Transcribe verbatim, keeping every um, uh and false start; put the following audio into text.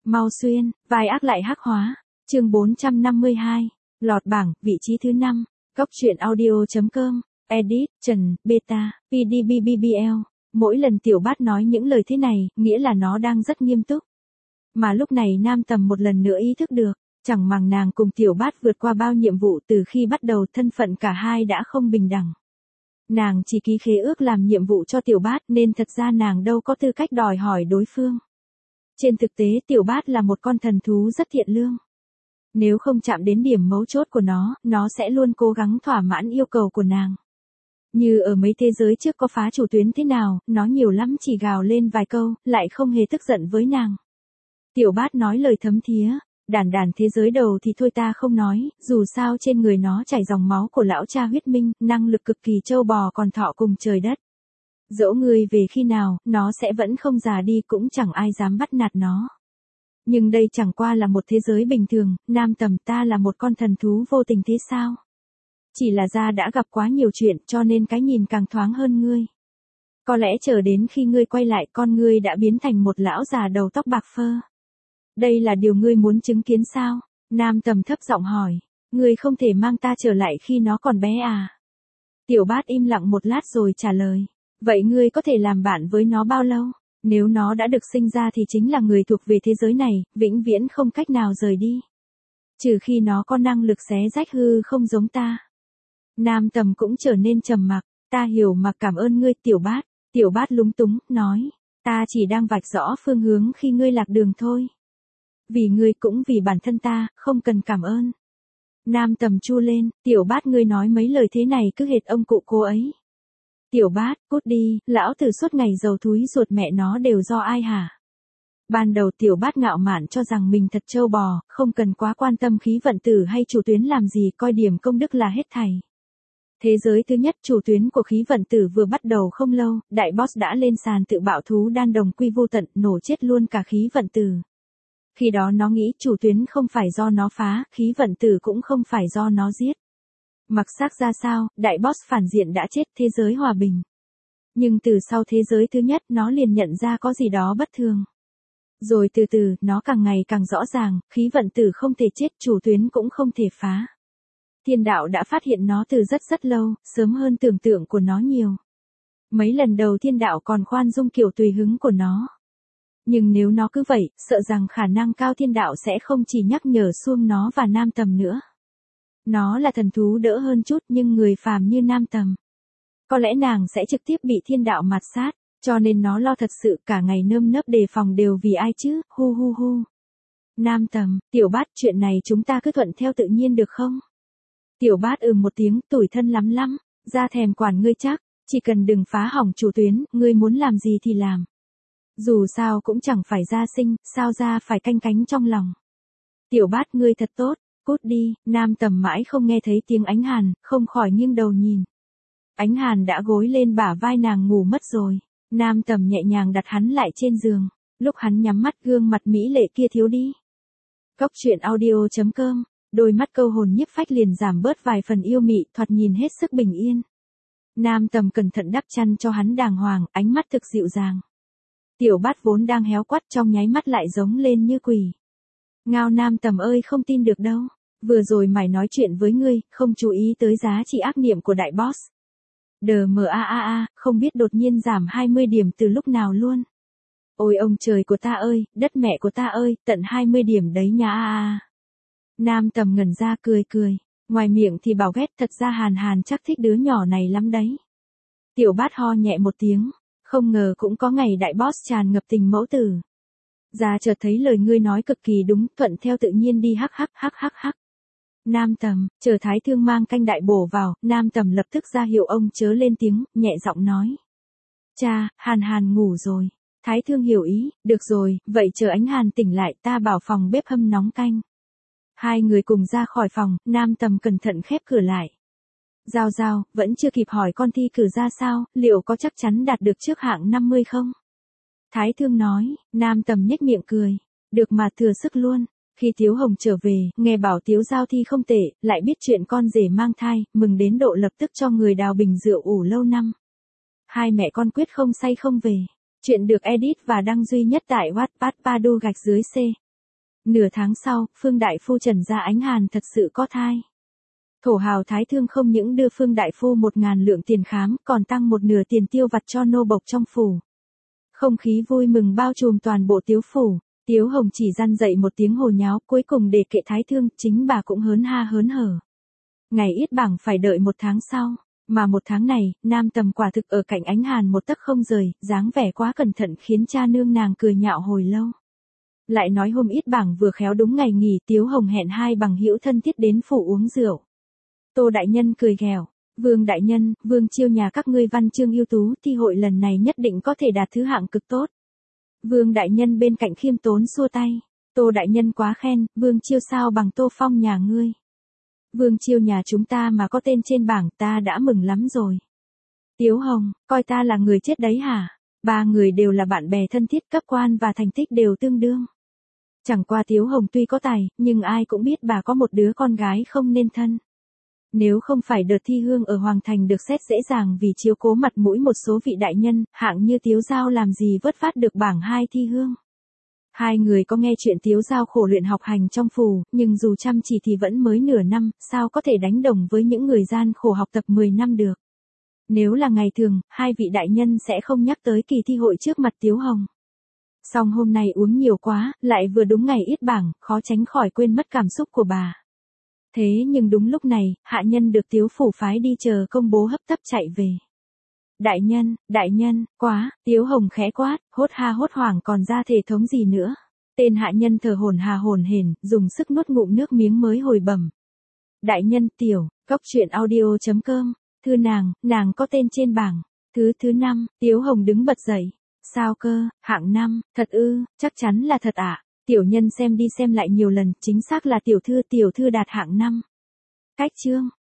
Mau xuyên, vai ác lại hắc hóa. Chương bốn trăm năm mươi hai. Lọt bảng, vị trí thứ năm. Cốc truyện audio chấm com. Edit, Trần, Beta, pê đê bê bê bê lờ. Mỗi lần Tiểu Bát nói những lời thế này, nghĩa là nó đang rất nghiêm túc. Mà lúc này Nam Tầm một lần nữa ý thức được, chẳng màng nàng cùng Tiểu Bát vượt qua bao nhiệm vụ từ khi bắt đầu thân phận cả hai đã không bình đẳng. Nàng chỉ ký khế ước làm nhiệm vụ cho Tiểu Bát nên thật ra nàng đâu có tư cách đòi hỏi đối phương. Trên thực tế Tiểu Bát là một con thần thú rất thiện lương. Nếu không chạm đến điểm mấu chốt của nó, nó sẽ luôn cố gắng thỏa mãn yêu cầu của nàng. Như ở mấy thế giới trước có phá chủ tuyến thế nào, nó nhiều lắm chỉ gào lên vài câu, lại không hề tức giận với nàng. Tiểu Bát nói lời thấm thía, đàn đàn thế giới đầu thì thôi ta không nói, dù sao trên người nó chảy dòng máu của lão cha huyết minh, năng lực cực kỳ trâu bò còn thọ cùng trời đất. Dẫu ngươi về khi nào, nó sẽ vẫn không già đi cũng chẳng ai dám bắt nạt nó. Nhưng đây chẳng qua là một thế giới bình thường, Nam Tầm ta là một con thần thú vô tình thế sao? Chỉ là gia đã gặp quá nhiều chuyện cho nên cái nhìn càng thoáng hơn ngươi. Có lẽ chờ đến khi ngươi quay lại con ngươi đã biến thành một lão già đầu tóc bạc phơ. Đây là điều ngươi muốn chứng kiến sao? Nam Tầm thấp giọng hỏi. Ngươi không thể mang ta trở lại khi nó còn bé à? Tiểu Bát im lặng một lát rồi trả lời. Vậy ngươi có thể làm bạn với nó bao lâu? Nếu nó đã được sinh ra thì chính là người thuộc về thế giới này, vĩnh viễn không cách nào rời đi. Trừ khi nó có năng lực xé rách hư không giống ta. Nam Tầm cũng trở nên trầm mặc. Ta hiểu mà cảm ơn ngươi Tiểu Bát. Tiểu Bát lúng túng, nói. Ta chỉ đang vạch rõ phương hướng khi ngươi lạc đường thôi. Vì ngươi cũng vì bản thân ta, không cần cảm ơn. Nam Tầm chu lên, Tiểu Bát ngươi nói mấy lời thế này cứ hệt ông cụ cô ấy. Tiểu Bát, cút đi, lão tử suốt ngày dầu thúi ruột mẹ nó đều do ai hả? Ban đầu Tiểu Bát ngạo mạn cho rằng mình thật trâu bò, không cần quá quan tâm khí vận tử hay chủ tuyến làm gì, coi điểm công đức là hết thảy. Thế giới thứ nhất chủ tuyến của khí vận tử vừa bắt đầu không lâu, đại boss đã lên sàn tự bạo thú đan đồng quy vô tận, nổ chết luôn cả khí vận tử. Khi đó nó nghĩ chủ tuyến không phải do nó phá, khí vận tử cũng không phải do nó giết. Mặc xác ra sao, đại boss phản diện đã chết, thế giới hòa bình. Nhưng từ sau thế giới thứ nhất nó liền nhận ra có gì đó bất thường. Rồi từ từ, nó càng ngày càng rõ ràng, khí vận tử không thể chết, chủ tuyến cũng không thể phá. Thiên đạo đã phát hiện nó từ rất rất lâu, sớm hơn tưởng tượng của nó nhiều. Mấy lần đầu thiên đạo còn khoan dung kiểu tùy hứng của nó. Nhưng nếu nó cứ vậy, sợ rằng khả năng cao thiên đạo sẽ không chỉ nhắc nhở xuông nó và Nam Tầm nữa. Nó là thần thú đỡ hơn chút nhưng người phàm như Nam Tầm. Có lẽ nàng sẽ trực tiếp bị thiên đạo mạt sát, cho nên nó lo thật sự cả ngày nơm nớp đề phòng đều vì ai chứ, hu hu hu. Nam Tầm, Tiểu Bát chuyện này chúng ta cứ thuận theo tự nhiên được không? Tiểu Bát ừm một tiếng, tủi thân lắm lắm, ra thèm quản ngươi chắc, chỉ cần đừng phá hỏng chủ tuyến, ngươi muốn làm gì thì làm. Dù sao cũng chẳng phải ra sinh, sao ra phải canh cánh trong lòng. Tiểu Bát ngươi thật tốt, cút đi, Nam Tầm mãi không nghe thấy tiếng Ánh Hàn, không khỏi nghiêng đầu nhìn. Ánh Hàn đã gối lên bả vai nàng ngủ mất rồi, Nam Tầm nhẹ nhàng đặt hắn lại trên giường, lúc hắn nhắm mắt gương mặt mỹ lệ kia thiếu đi. Cốc truyện audio chấm com, đôi mắt câu hồn nhiếp phách liền giảm bớt vài phần yêu mị, thoạt nhìn hết sức bình yên. Nam Tầm cẩn thận đắp chăn cho hắn đàng hoàng, ánh mắt thực dịu dàng. Tiểu Bát vốn đang héo quắt trong nháy mắt lại giống lên như quỷ. Ngao Nam Tầm ơi không tin được đâu, vừa rồi mày nói chuyện với ngươi, không chú ý tới giá trị ác niệm của đại boss. Đờ mờ a a a, không biết đột nhiên giảm hai mươi điểm từ lúc nào luôn. Ôi ông trời của ta ơi, đất mẹ của ta ơi, tận hai mươi điểm đấy nha a a. Nam Tầm ngẩn ra cười cười, ngoài miệng thì bảo ghét, thật ra Hàn Hàn chắc thích đứa nhỏ này lắm đấy. Tiểu Bát ho nhẹ một tiếng, không ngờ cũng có ngày đại boss tràn ngập tình mẫu tử. Gia chợt thấy lời ngươi nói cực kỳ đúng, thuận theo tự nhiên đi hắc hắc hắc hắc hắc. Nam Tầm, chờ Thái Thương mang canh đại bổ vào, Nam Tầm lập tức ra hiệu ông chớ lên tiếng, nhẹ giọng nói. Cha, Hàn Hàn ngủ rồi. Thái Thương hiểu ý, được rồi, vậy chờ Ánh Hàn tỉnh lại ta bảo phòng bếp hâm nóng canh. Hai người cùng ra khỏi phòng, Nam Tầm cẩn thận khép cửa lại. Giao Giao, vẫn chưa kịp hỏi con thi cử ra sao, liệu có chắc chắn đạt được trước hạng năm mươi không? Thái Thương nói, Nam Tầm nhếch miệng cười. Được mà thừa sức luôn. Khi Tiếu Hồng trở về, nghe bảo Tiếu Giao thi không tệ, lại biết chuyện con rể mang thai, mừng đến độ lập tức cho người đào bình rượu ủ lâu năm. Hai mẹ con quyết không say không về. Chuyện được edit và đăng duy nhất tại Wattpad Padu gạch dưới C. Nửa tháng sau, Phương Đại Phu Trần Gia Ánh Hàn thật sự có thai. Thổ hào Thái Thương không những đưa Phương Đại Phu một ngàn lượng tiền khám, còn tăng một nửa tiền tiêu vặt cho nô bộc trong phủ. Không khí vui mừng bao trùm toàn bộ Tiếu phủ. Tiếu Hồng chỉ răn dậy một tiếng hồ nháo, cuối cùng để kệ Thái Thương, chính bà cũng hớn ha hớn hở. Ngày yết bảng phải đợi một tháng sau, mà một tháng này, Nam Tầm quả thực ở cạnh Ánh Hàn một tấc không rời, dáng vẻ quá cẩn thận khiến cha nương nàng cười nhạo hồi lâu. Lại nói hôm yết bảng vừa khéo đúng ngày nghỉ, Tiếu Hồng hẹn hai bằng hữu thân thiết đến phủ uống rượu. Tô đại nhân cười ghẹo, Vương đại nhân, Vương Chiêu nhà các ngươi văn chương ưu tú, thi hội lần này nhất định có thể đạt thứ hạng cực tốt. Vương đại nhân bên cạnh khiêm tốn xua tay, Tô đại nhân quá khen, Vương Chiêu sao bằng Tô Phong nhà ngươi. Vương Chiêu nhà chúng ta mà có tên trên bảng ta đã mừng lắm rồi. Tiếu Hồng, coi ta là người chết đấy hả? Ba người đều là bạn bè thân thiết, cấp quan và thành tích đều tương đương. Chẳng qua Tiếu Hồng tuy có tài, nhưng ai cũng biết bà có một đứa con gái không nên thân. Nếu không phải đợt thi hương ở Hoàng Thành được xét dễ dàng vì chiếu cố mặt mũi một số vị đại nhân, hạng như Tiếu Giao làm gì vớt phát được bảng hai thi hương. Hai người có nghe chuyện Tiếu Giao khổ luyện học hành trong phủ, nhưng dù chăm chỉ thì vẫn mới nửa năm, sao có thể đánh đồng với những người gian khổ học tập mười năm được. Nếu là ngày thường, hai vị đại nhân sẽ không nhắc tới kỳ thi hội trước mặt Tiếu Hồng. Song hôm nay uống nhiều quá, lại vừa đúng ngày yết bảng, khó tránh khỏi quên mất cảm xúc của bà. Thế nhưng đúng lúc này, hạ nhân được Tiếu phủ phái đi chờ công bố hấp tấp chạy về. Đại nhân, đại nhân, quá, Tiếu Hồng khẽ quát, hốt ha hốt hoảng còn ra thể thống gì nữa. Tên hạ nhân thở hổn hà hổn hển, dùng sức nuốt ngụm nước miếng mới hồi bẩm. Đại nhân, tiểu, góc truyện audio chấm com, thưa nàng, nàng có tên trên bảng. Thứ thứ năm, Tiếu Hồng đứng bật dậy. Sao cơ, hạng năm, thật ư, chắc chắn là thật ạ. À? Tiểu nhân xem đi xem lại nhiều lần, chính xác là tiểu thư tiểu thư đạt hạng năm. Cách chương.